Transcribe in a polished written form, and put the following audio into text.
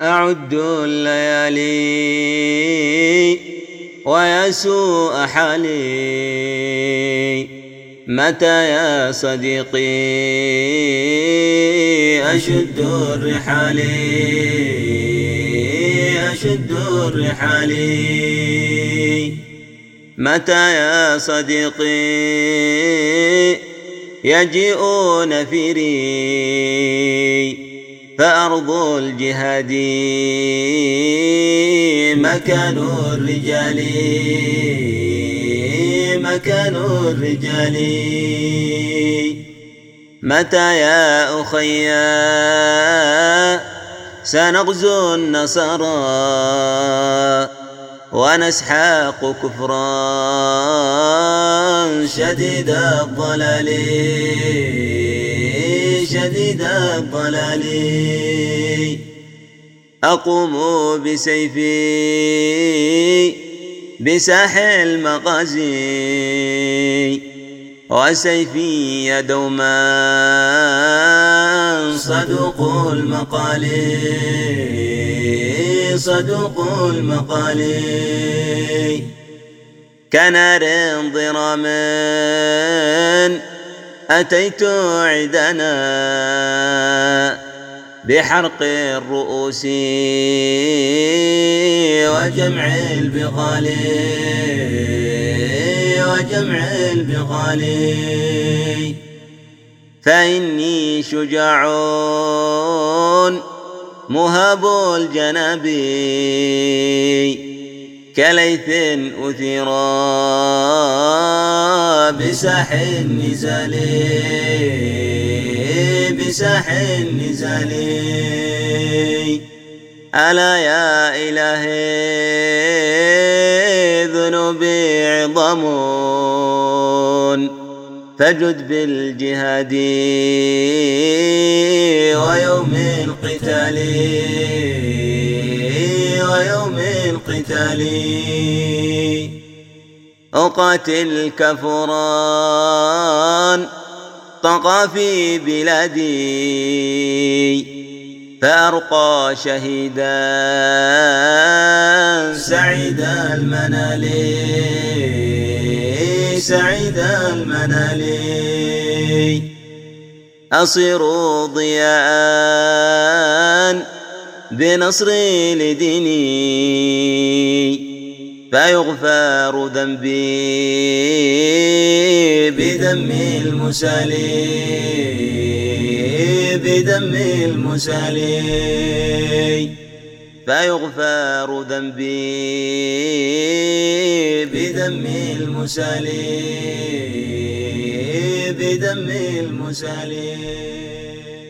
أعد الليالي ويسوء حالي، متى يا صديقي أشد الرحال، أشد الرحال، متى يا صديقي يجيء نفيري، فأرض الجهاد مكان الرجال، مكان الرجال، متى يا أخي سنغزو النصارى ونسحق كفرا شديد الضلال، شديد الضلال، أقوم بسيفي بساح المغازي، وسيفي دوما صدوق المقال، صدوق المقال، كنار ضرام أتيت عدنا بحرق الرؤوس وجمع البغال، وجمع البغال، فإني شجاع مهاب الجناب كليث أثيرا بساح النزال، بساح النزال، ألا يا إلهي ذنوبي عظام فجد بالجهاد ويوم القتال، ويوم القتال، أقاتل كفران طغى في بلادي، فأرقى شهيدا سعيد المنال، سعيد المنال، أصير ضياء بنصر لديني، فيغفر ذنبي بدم المسالي، بدم المسالي، فيغفر ذنبي بدم المسالي، بدم المسالي.